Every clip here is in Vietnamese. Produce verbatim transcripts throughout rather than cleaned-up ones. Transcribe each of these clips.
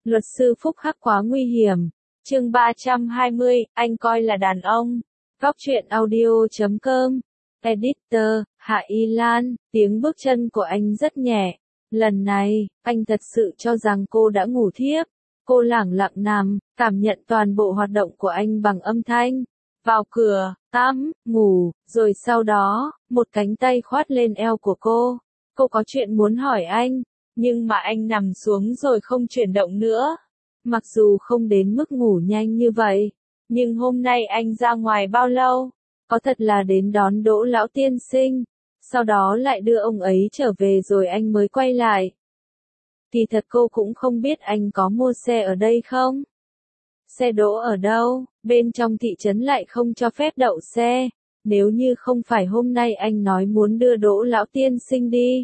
Luật sư Phúc Hắc quá nguy hiểm. Chương ba trăm hai mươi, anh coi là đàn ông. Góc truyện audio chấm com. Editor, Hạ Y Lan, tiếng bước chân của anh rất nhẹ. Lần này, anh thật sự cho rằng cô đã ngủ thiếp. Cô lẳng lặng nằm, cảm nhận toàn bộ hoạt động của anh bằng âm thanh. Vào cửa, tắm, ngủ, rồi sau đó, một cánh tay khoát lên eo của cô. Cô có chuyện muốn hỏi anh, nhưng mà anh nằm xuống rồi không chuyển động nữa. Mặc dù không đến mức ngủ nhanh như vậy, nhưng hôm nay anh ra ngoài bao lâu? Có thật là đến đón Đỗ lão tiên sinh, sau đó lại đưa ông ấy trở về rồi anh mới quay lại. Kỳ thật cô cũng không biết anh có mua xe ở đây không? Xe đỗ ở đâu? Bên trong thị trấn lại không cho phép đậu xe. Nếu như không phải hôm nay anh nói muốn đưa Đỗ lão tiên sinh đi.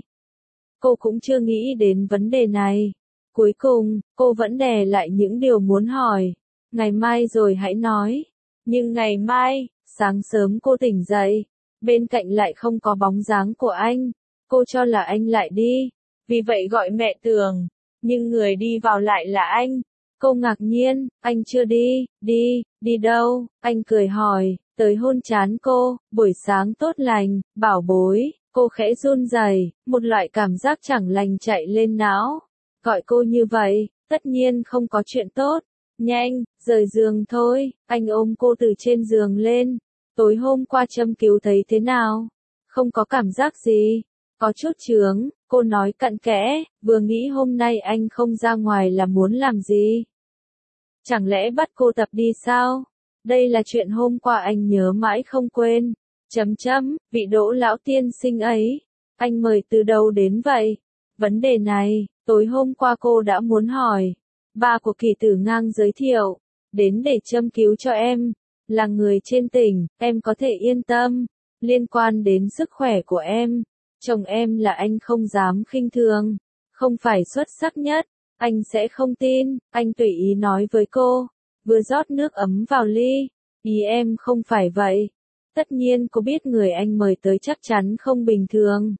Cô cũng chưa nghĩ đến vấn đề này. Cuối cùng, cô vẫn đè lại những điều muốn hỏi. Ngày mai rồi hãy nói. Nhưng ngày mai, sáng sớm cô tỉnh dậy. Bên cạnh lại không có bóng dáng của anh. Cô cho là anh lại đi. Vì vậy gọi mẹ Tường. Nhưng người đi vào lại là anh. Cô ngạc nhiên, anh chưa đi, đi, đi đâu? Anh cười hỏi, tới hôn trán cô, buổi sáng tốt lành, bảo bối. Cô khẽ run rẩy, một loại cảm giác chẳng lành chạy lên não. Gọi cô như vậy, tất nhiên không có chuyện tốt. Nhanh, rời giường thôi. Anh ôm cô từ trên giường lên. Tối hôm qua châm cứu thấy thế nào? Không có cảm giác gì. Có chút chướng, cô nói cặn kẽ, vừa nghĩ hôm nay anh không ra ngoài là muốn làm gì. Chẳng lẽ bắt cô tập đi sao? Đây là chuyện hôm qua anh nhớ mãi không quên. Chấm chấm, vị Đỗ lão tiên sinh ấy, anh mời từ đâu đến vậy? Vấn đề này, tối hôm qua cô đã muốn hỏi. Ba của Kỳ Tử Ngang giới thiệu, đến để châm cứu cho em, là người trên tỉnh, em có thể yên tâm. Liên quan đến sức khỏe của em, chồng em là anh không dám khinh thường, không phải xuất sắc nhất, anh sẽ không tin, anh tùy ý nói với cô, vừa rót nước ấm vào ly, ý em không phải vậy. Tất nhiên cô biết người anh mời tới chắc chắn không bình thường.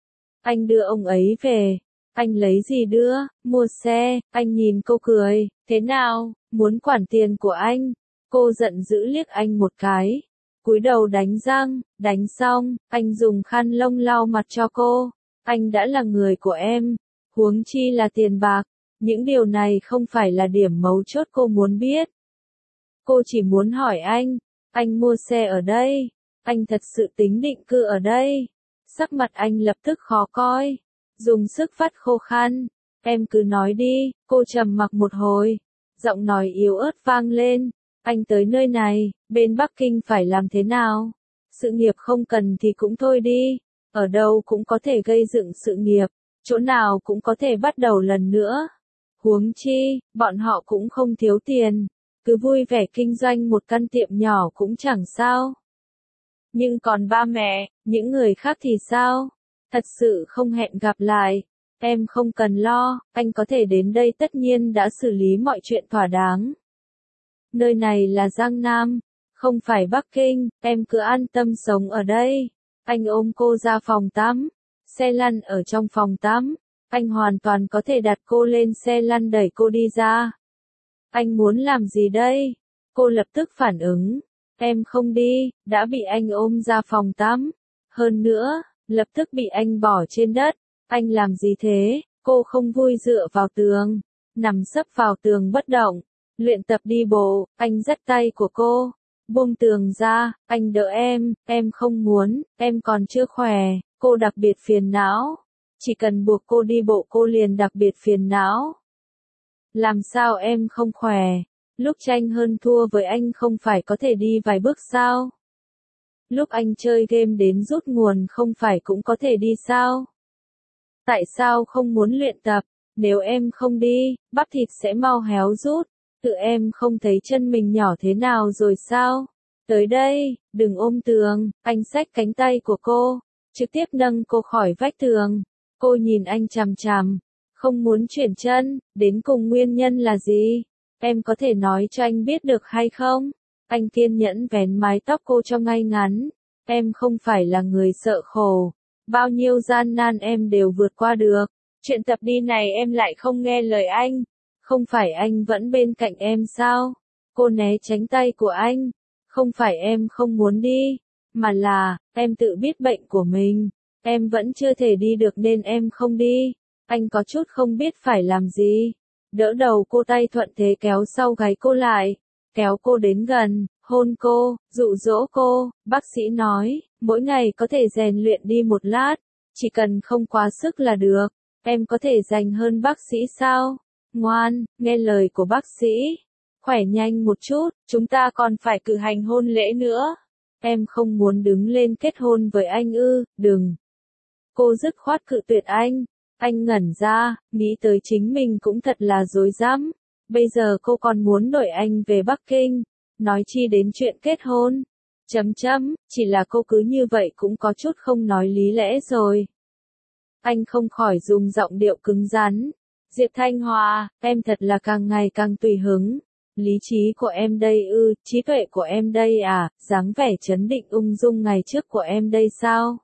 Anh đưa ông ấy về. Anh lấy gì đưa? Mua xe. Anh nhìn cô cười. Thế nào? Muốn quản tiền của anh? Cô giận dữ liếc anh một cái. Cúi đầu đánh răng. Đánh xong, anh dùng khăn lông lau mặt cho cô. Anh đã là người của em. Huống chi là tiền bạc. Những điều này không phải là điểm mấu chốt cô muốn biết. Cô chỉ muốn hỏi anh. Anh mua xe ở đây. Anh thật sự tính định cư ở đây. Sắc mặt anh lập tức khó coi. Dùng sức vắt khô khăn. Em cứ nói đi. Cô trầm mặc một hồi. Giọng nói yếu ớt vang lên. Anh tới nơi này, bên Bắc Kinh phải làm thế nào? Sự nghiệp không cần thì cũng thôi đi. Ở đâu cũng có thể gây dựng sự nghiệp. Chỗ nào cũng có thể bắt đầu lần nữa. Huống chi, bọn họ cũng không thiếu tiền. Cứ vui vẻ kinh doanh một căn tiệm nhỏ cũng chẳng sao. Nhưng còn ba mẹ, những người khác thì sao? Thật sự không hẹn gặp lại. Em không cần lo, anh có thể đến đây tất nhiên đã xử lý mọi chuyện thỏa đáng. Nơi này là Giang Nam, không phải Bắc Kinh, em cứ an tâm sống ở đây. Anh ôm cô ra phòng tắm, xe lăn ở trong phòng tắm. Anh hoàn toàn có thể đặt cô lên xe lăn đẩy cô đi ra. Anh muốn làm gì đây? Cô lập tức phản ứng. Em không đi, đã bị anh ôm ra phòng tắm. Hơn nữa, lập tức bị anh bỏ trên đất. Anh làm gì thế? Cô không vui dựa vào tường, nằm sấp vào tường bất động. Luyện tập đi bộ, anh dắt tay của cô. Buông tường ra, anh đỡ em, em không muốn, em còn chưa khỏe. Cô đặc biệt phiền não. Chỉ cần buộc cô đi bộ cô liền đặc biệt phiền não. Làm sao em không khỏe? Lúc tranh hơn thua với anh không phải có thể đi vài bước sao? Lúc anh chơi game đến rút nguồn không phải cũng có thể đi sao? Tại sao không muốn luyện tập? Nếu em không đi, bắp thịt sẽ mau héo rút. Tự em không thấy chân mình nhỏ thế nào rồi sao? Tới đây, đừng ôm tường. Anh xách cánh tay của cô, trực tiếp nâng cô khỏi vách tường. Cô nhìn anh chằm chằm, không muốn chuyển chân. Đến cùng nguyên nhân là gì? Em có thể nói cho anh biết được hay không? Anh kiên nhẫn vén mái tóc cô cho ngay ngắn. Em không phải là người sợ khổ. Bao nhiêu gian nan em đều vượt qua được. Chuyện tập đi này em lại không nghe lời anh. Không phải anh vẫn bên cạnh em sao? Cô né tránh tay của anh. Không phải em không muốn đi, mà là, em tự biết bệnh của mình. Em vẫn chưa thể đi được nên em không đi. Anh có chút không biết phải làm gì. Đỡ đầu cô, tay thuận thế kéo sau gáy cô lại. Kéo cô đến gần, hôn cô, dụ dỗ cô. Bác sĩ nói, mỗi ngày có thể rèn luyện đi một lát. Chỉ cần không quá sức là được. Em có thể dành hơn bác sĩ sao? Ngoan, nghe lời của bác sĩ. Khỏe nhanh một chút, chúng ta còn phải cử hành hôn lễ nữa. Em không muốn đứng lên kết hôn với anh ư, đừng. Cô dứt khoát cự tuyệt anh. Anh ngẩn ra, nghĩ tới chính mình cũng thật là rối rắm. Bây giờ cô còn muốn đuổi anh về Bắc Kinh. Nói chi đến chuyện kết hôn. Chấm chấm, chỉ là cô cứ như vậy cũng có chút không nói lý lẽ rồi. Anh không khỏi dùng giọng điệu cứng rắn. Diệp Thanh Hòa, em thật là càng ngày càng tùy hứng. Lý trí của em đây ư, trí tuệ của em đây à, dáng vẻ trấn định ung dung ngày trước của em đây sao?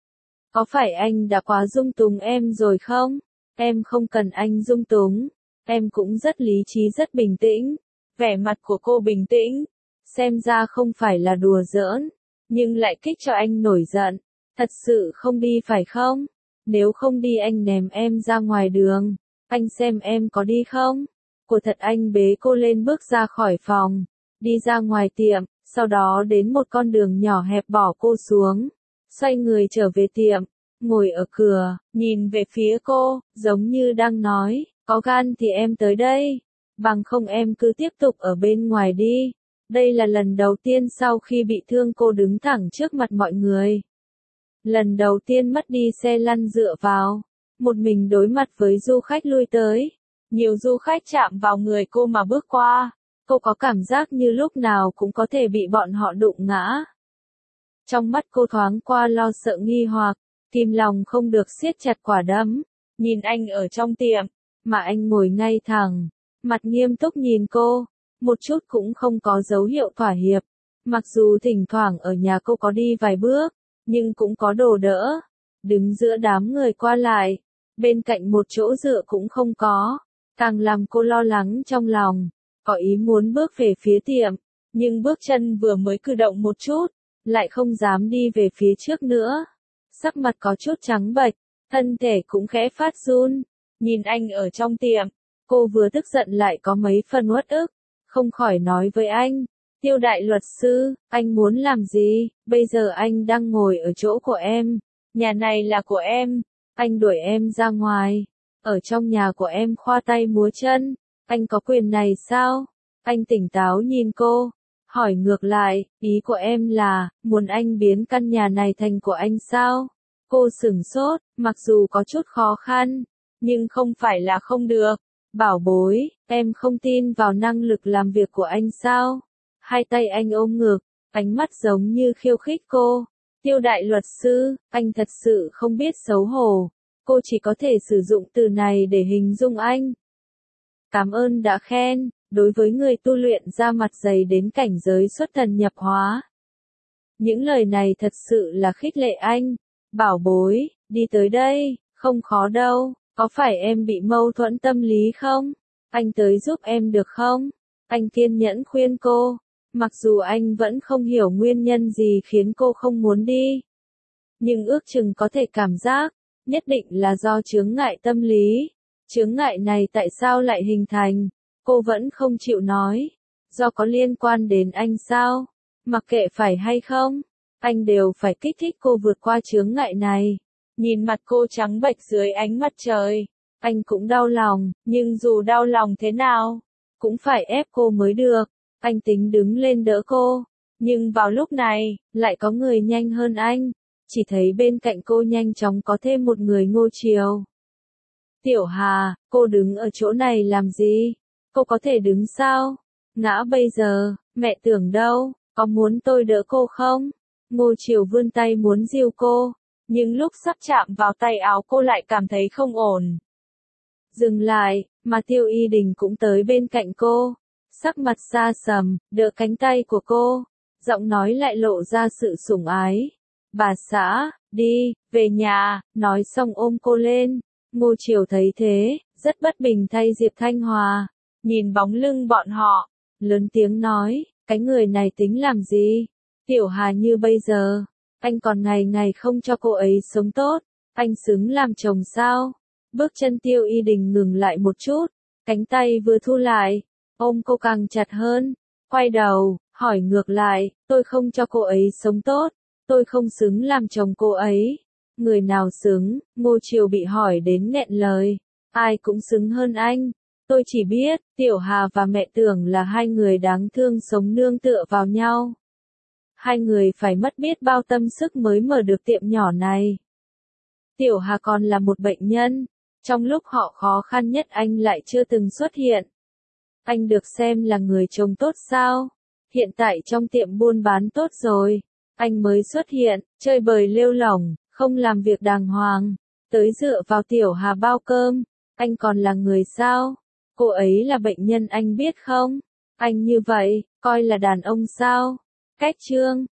Có phải anh đã quá dung túng em rồi không? Em không cần anh dung túng. Em cũng rất lý trí rất bình tĩnh. Vẻ mặt của cô bình tĩnh. Xem ra không phải là đùa giỡn. Nhưng lại kích cho anh nổi giận. Thật sự không đi phải không? Nếu không đi anh ném em ra ngoài đường. Anh xem em có đi không? Của thật anh bế cô lên bước ra khỏi phòng. Đi ra ngoài tiệm. Sau đó đến một con đường nhỏ hẹp bỏ cô xuống. Xoay người trở về tiệm. Ngồi ở cửa, nhìn về phía cô, giống như đang nói, có gan thì em tới đây. Bằng không em cứ tiếp tục ở bên ngoài đi. Đây là lần đầu tiên sau khi bị thương cô đứng thẳng trước mặt mọi người. Lần đầu tiên mất đi xe lăn dựa vào. Một mình đối mặt với du khách lui tới. Nhiều du khách chạm vào người cô mà bước qua. Cô có cảm giác như lúc nào cũng có thể bị bọn họ đụng ngã. Trong mắt cô thoáng qua lo sợ nghi hoặc. Kìm lòng không được siết chặt quả đấm. Nhìn anh ở trong tiệm. Mà anh ngồi ngay thẳng. Mặt nghiêm túc nhìn cô. Một chút cũng không có dấu hiệu thỏa hiệp. Mặc dù thỉnh thoảng ở nhà cô có đi vài bước. Nhưng cũng có đồ đỡ. Đứng giữa đám người qua lại. Bên cạnh một chỗ dựa cũng không có. Càng làm cô lo lắng trong lòng. Có ý muốn bước về phía tiệm. Nhưng bước chân vừa mới cử động một chút. Lại không dám đi về phía trước nữa. Sắc mặt có chút trắng bệch, thân thể cũng khẽ phát run. Nhìn anh ở trong tiệm, cô vừa tức giận lại có mấy phần uất ức. Không khỏi nói với anh, Tiêu đại luật sư, anh muốn làm gì? Bây giờ anh đang ngồi ở chỗ của em. Nhà này là của em. Anh đuổi em ra ngoài. Ở trong nhà của em khoa tay múa chân. Anh có quyền này sao? Anh tỉnh táo nhìn cô. Hỏi ngược lại, ý của em là, muốn anh biến căn nhà này thành của anh sao? Cô sửng sốt, mặc dù có chút khó khăn, nhưng không phải là không được. Bảo bối, em không tin vào năng lực làm việc của anh sao? Hai tay anh ôm ngực, ánh mắt giống như khiêu khích cô. Tiêu đại luật sư, anh thật sự không biết xấu hổ. Cô chỉ có thể sử dụng từ này để hình dung anh. Cảm ơn đã khen. Đối với người tu luyện ra mặt dày đến cảnh giới xuất thần nhập hóa. Những lời này thật sự là khích lệ anh. Bảo bối, đi tới đây, không khó đâu, có phải em bị mâu thuẫn tâm lý không? Anh tới giúp em được không? Anh kiên nhẫn khuyên cô. Mặc dù anh vẫn không hiểu nguyên nhân gì khiến cô không muốn đi. Nhưng ước chừng có thể cảm giác, nhất định là do chướng ngại tâm lý. Chướng ngại này tại sao lại hình thành? Cô vẫn không chịu nói. Do có liên quan đến anh sao? Mặc kệ phải hay không, anh đều phải kích thích cô vượt qua chướng ngại này. Nhìn mặt cô trắng bệch dưới ánh mặt trời. Anh cũng đau lòng, nhưng dù đau lòng thế nào, cũng phải ép cô mới được. Anh tính đứng lên đỡ cô. Nhưng vào lúc này, lại có người nhanh hơn anh. Chỉ thấy bên cạnh cô nhanh chóng có thêm một người Ngô Triều. Tiểu Hà, cô đứng ở chỗ này làm gì? Cô có thể đứng sao? Ngã bây giờ, mẹ tưởng đâu, có muốn tôi đỡ cô không? Ngô Triều vươn tay muốn dìu cô, nhưng lúc sắp chạm vào tay áo cô lại cảm thấy không ổn. Dừng lại, mà Tiêu Y Đình cũng tới bên cạnh cô, sắc mặt xa sầm, đỡ cánh tay của cô, giọng nói lại lộ ra sự sủng ái. Bà xã, đi, về nhà, nói xong ôm cô lên. Ngô Triều thấy thế, rất bất bình thay Diệp Thanh Hòa. nhìn bóng lưng bọn họ, lớn tiếng nói, cái người này tính làm gì? Tiểu Hà như bây giờ, anh còn ngày ngày không cho cô ấy sống tốt, anh xứng làm chồng sao? Bước chân Tiêu Y Đình ngừng lại một chút, cánh tay vừa thu lại, ôm cô càng chặt hơn, quay đầu, hỏi ngược lại, tôi không cho cô ấy sống tốt, tôi không xứng làm chồng cô ấy. Người nào xứng? Ngô Triều bị hỏi đến nghẹn lời, ai cũng xứng hơn anh. Tôi chỉ biết, Tiểu Hà và mẹ Tưởng là hai người đáng thương sống nương tựa vào nhau. Hai người phải mất biết bao tâm sức mới mở được tiệm nhỏ này. Tiểu Hà còn là một bệnh nhân, trong lúc họ khó khăn nhất anh lại chưa từng xuất hiện. Anh được xem là người chồng tốt sao? Hiện tại trong tiệm buôn bán tốt rồi, anh mới xuất hiện, chơi bời lêu lỏng, không làm việc đàng hoàng, tới dựa vào Tiểu Hà bao cơm, anh còn là người sao? Cô ấy là bệnh nhân anh biết không? Anh như vậy, coi là đàn ông sao? Cách chương